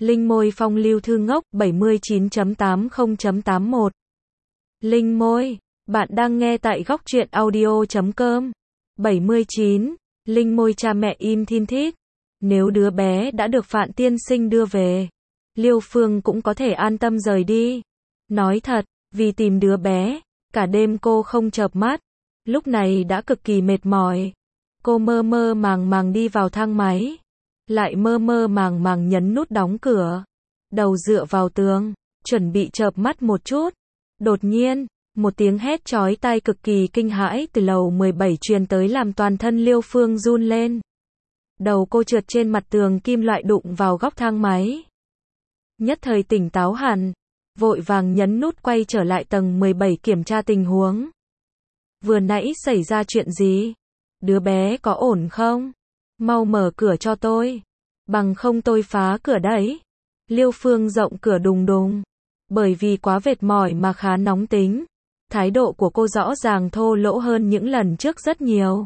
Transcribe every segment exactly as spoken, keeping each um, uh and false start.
Linh môi phong lưu thư ngốc bảy mươi chín chấm tám mươi chấm tám mốt. Linh môi, bạn đang nghe tại góc truyện audio chấm com. bảy mươi chín. Linh môi cha mẹ im thin thít. Nếu đứa bé đã được Phạn tiên sinh đưa về, Liêu Phương cũng có thể an tâm rời đi. Nói thật, vì tìm đứa bé, cả đêm cô không chợp mắt. Lúc này đã cực kỳ mệt mỏi. Cô mơ mơ màng màng đi vào thang máy. Lại mơ mơ màng màng nhấn nút đóng cửa. Đầu dựa vào tường, chuẩn bị chợp mắt một chút. Đột nhiên, một tiếng hét chói tai cực kỳ kinh hãi từ lầu mười bảy truyền tới làm toàn thân Liêu Phương run lên. Đầu cô trượt trên mặt tường kim loại đụng vào góc thang máy. Nhất thời tỉnh táo hẳn, vội vàng nhấn nút quay trở lại tầng mười bảy kiểm tra tình huống. Vừa nãy xảy ra chuyện gì? Đứa bé có ổn không? Mau mở cửa cho tôi. Bằng không tôi phá cửa đấy. Liêu Phương rộng cửa đùng đùng. Bởi vì quá mệt mỏi mà khá nóng tính. Thái độ của cô rõ ràng thô lỗ hơn những lần trước rất nhiều.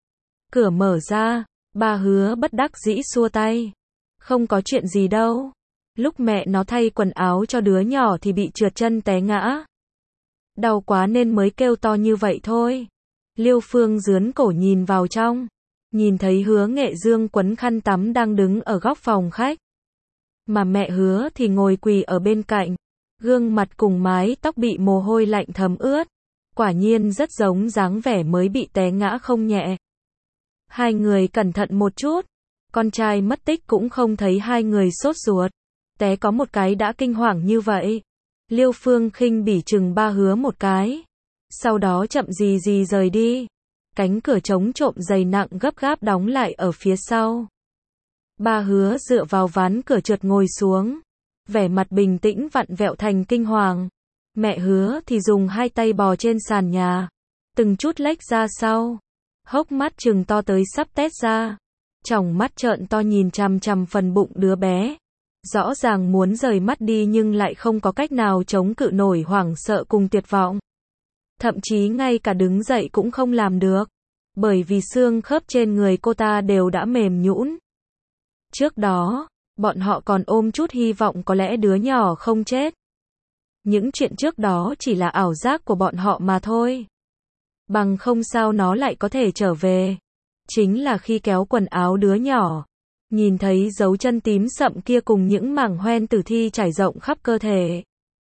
Cửa mở ra, bà Hứa bất đắc dĩ xua tay. Không có chuyện gì đâu. Lúc mẹ nó thay quần áo cho đứa nhỏ thì bị trượt chân té ngã. Đau quá nên mới kêu to như vậy thôi. Liêu Phương rướn cổ nhìn vào trong. Nhìn thấy Hứa Nghệ Dương quấn khăn tắm đang đứng ở góc phòng khách. Mà mẹ Hứa thì ngồi quỳ ở bên cạnh. Gương mặt cùng mái tóc bị mồ hôi lạnh thấm ướt. Quả nhiên rất giống dáng vẻ mới bị té ngã không nhẹ. Hai người cẩn thận một chút. Con trai mất tích cũng không thấy hai người sốt ruột. Té có một cái đã kinh hoàng như vậy. Liêu Phương khinh bỉ chừng ba Hứa một cái. Sau đó chậm gì gì rời đi. Cánh cửa chống trộm dày nặng gấp gáp đóng lại ở phía sau. Ba Hứa dựa vào ván cửa trượt ngồi xuống. Vẻ mặt bình tĩnh vặn vẹo thành kinh hoàng. Mẹ Hứa thì dùng hai tay bò trên sàn nhà. Từng chút lách ra sau. Hốc mắt trừng to tới sắp tét ra. Tròng mắt trợn to nhìn chằm chằm phần bụng đứa bé. Rõ ràng muốn rời mắt đi nhưng lại không có cách nào chống cự nổi hoảng sợ cùng tuyệt vọng. Thậm chí ngay cả đứng dậy cũng không làm được. Bởi vì xương khớp trên người cô ta đều đã mềm nhũn. Trước đó, bọn họ còn ôm chút hy vọng có lẽ đứa nhỏ không chết. Những chuyện trước đó chỉ là ảo giác của bọn họ mà thôi. Bằng không sao nó lại có thể trở về. Chính là khi kéo quần áo đứa nhỏ. Nhìn thấy dấu chân tím sậm kia cùng những mảng hoen tử thi trải rộng khắp cơ thể.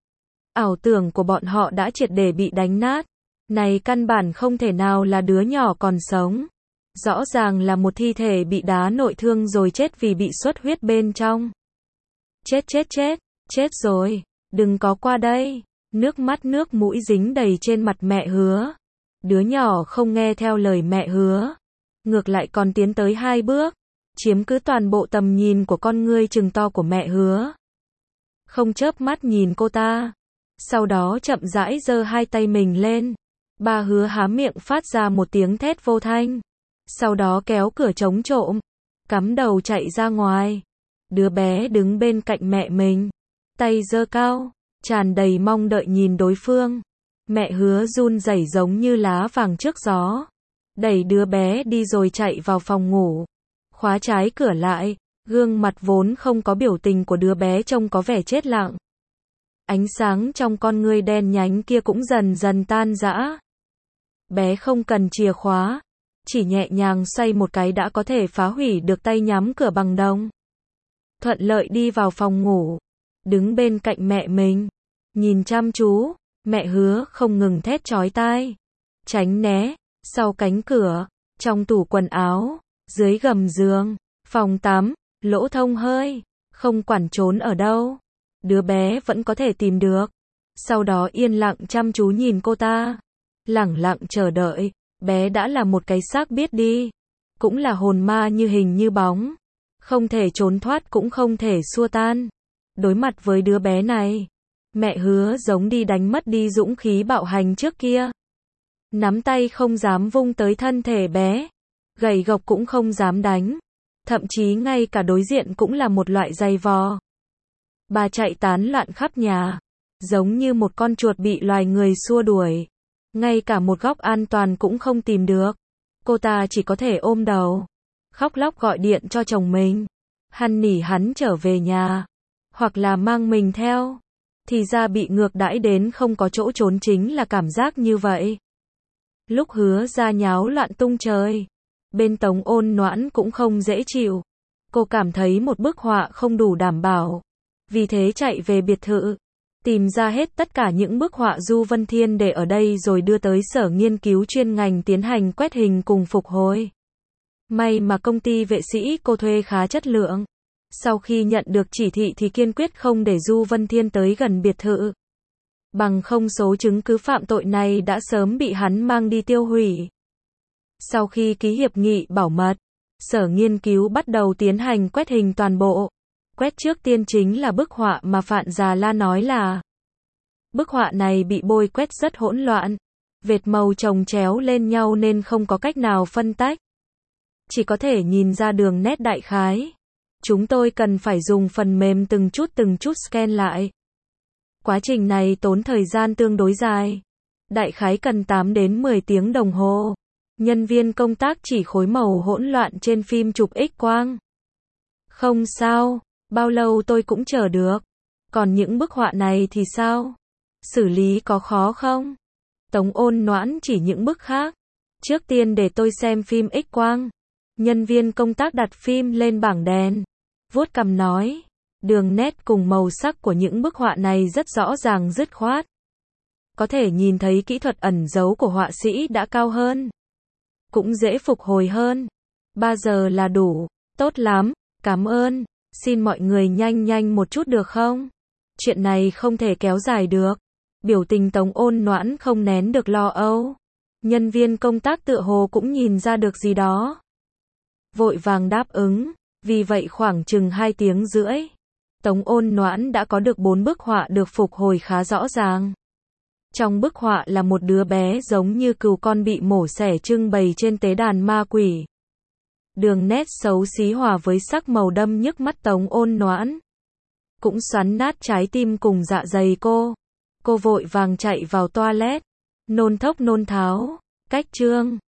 Ảo tưởng của bọn họ đã triệt để bị đánh nát. Này căn bản không thể nào là đứa nhỏ còn sống. Rõ ràng là một thi thể bị đá nội thương rồi chết vì bị xuất huyết bên trong. Chết chết chết, chết rồi, đừng có qua đây. Nước mắt nước mũi dính đầy trên mặt mẹ Hứa. Đứa nhỏ không nghe theo lời mẹ Hứa. Ngược lại còn tiến tới hai bước. Chiếm cứ toàn bộ tầm nhìn của con ngươi trừng to của mẹ Hứa. Không chớp mắt nhìn cô ta. Sau đó chậm rãi giơ hai tay mình lên. Ba Hứa há miệng phát ra một tiếng thét vô thanh. Sau đó kéo cửa chống trộm. Cắm đầu chạy ra ngoài. Đứa bé đứng bên cạnh mẹ mình. Tay giơ cao. Tràn đầy mong đợi nhìn đối phương. Mẹ Hứa run rẩy giống như lá vàng trước gió. Đẩy đứa bé đi rồi chạy vào phòng ngủ. Khóa trái cửa lại. Gương mặt vốn không có biểu tình của đứa bé trông có vẻ chết lặng. Ánh sáng trong con ngươi đen nhánh kia cũng dần dần tan rã. Bé không cần chìa khóa. Chỉ nhẹ nhàng xoay một cái đã có thể phá hủy được tay nhắm cửa bằng đồng. Thuận lợi đi vào phòng ngủ. Đứng bên cạnh mẹ mình. Nhìn chăm chú. Mẹ Hứa không ngừng thét chói tai. Tránh né. Sau cánh cửa. Trong tủ quần áo. Dưới gầm giường. Phòng tắm. Lỗ thông hơi. Không quản trốn ở đâu. Đứa bé vẫn có thể tìm được. Sau đó yên lặng chăm chú nhìn cô ta. Lẳng lặng chờ đợi. Bé đã là một cái xác biết đi. Cũng là hồn ma như hình như bóng. Không thể trốn thoát cũng không thể xua tan. Đối mặt với đứa bé này. Mẹ Hứa giống đi đánh mất đi dũng khí bạo hành trước kia. Nắm tay không dám vung tới thân thể bé. Gầy gộc cũng không dám đánh. Thậm chí ngay cả đối diện cũng là một loại giày vò. Bà chạy tán loạn khắp nhà. Giống như một con chuột bị loài người xua đuổi. Ngay cả một góc an toàn cũng không tìm được. Cô ta chỉ có thể ôm đầu. Khóc lóc gọi điện cho chồng mình. Hăn nỉ hắn trở về nhà. hoặc là mang mình theo. Thì ra bị ngược đãi đến không có chỗ trốn chính là cảm giác như vậy. Lúc Hứa ra nháo loạn tung trời, bên Tống Ôn Noãn cũng không dễ chịu. Cô cảm thấy một bức họa không đủ đảm bảo. Vì thế chạy về biệt thự, tìm ra hết tất cả những bức họa Du Vân Thiên để ở đây rồi đưa tới sở nghiên cứu chuyên ngành tiến hành quét hình cùng phục hồi. May mà công ty vệ sĩ cô thuê khá chất lượng. Sau khi nhận được chỉ thị thì kiên quyết không để Du Vân Thiên tới gần biệt thự. Bằng không số chứng cứ phạm tội này đã sớm bị hắn mang đi tiêu hủy. Sau khi ký hiệp nghị bảo mật, sở nghiên cứu bắt đầu tiến hành quét hình toàn bộ. Quét trước tiên chính là bức họa mà Phạn Già La nói là. Bức họa này bị bôi quét rất hỗn loạn. Vệt màu chồng chéo lên nhau nên không có cách nào phân tách. Chỉ có thể nhìn ra đường nét đại khái. Chúng tôi cần phải dùng phần mềm từng chút từng chút scan lại. Quá trình này tốn thời gian tương đối dài. Đại khái cần tám đến mười tiếng đồng hồ. Nhân viên công tác chỉ khối màu hỗn loạn trên phim chụp X-quang. Không sao, bao lâu tôi cũng chờ được. Còn những bức họa này thì sao? Xử lý có khó không? Tống Ôn Noãn chỉ những bức khác. Trước tiên để tôi xem phim X-quang. Nhân viên công tác đặt phim lên bảng đèn. Vuốt cằm nói. Đường nét cùng màu sắc của những bức họa này rất rõ ràng dứt khoát. Có thể nhìn thấy kỹ thuật ẩn giấu của họa sĩ đã cao hơn. Cũng dễ phục hồi hơn. ba giờ là đủ. Tốt lắm, cảm ơn. Xin mọi người nhanh nhanh một chút được không? Chuyện này không thể kéo dài được. Biểu tình Tống Ôn Noãn không nén được lo âu. Nhân viên công tác tựa hồ cũng nhìn ra được gì đó. Vội vàng đáp ứng. Vì vậy khoảng chừng hai tiếng rưỡi, Tống Ôn Noãn đã có được bốn bức họa được phục hồi khá rõ ràng. Trong bức họa là một đứa bé giống như cừu con bị mổ xẻ trưng bày trên tế đàn ma quỷ. Đường nét xấu xí hòa với sắc màu đâm nhức mắt Tống Ôn Noãn. Cũng xoắn nát trái tim cùng dạ dày cô. Cô vội vàng chạy vào toilet. Nôn thốc nôn tháo. Cách chương.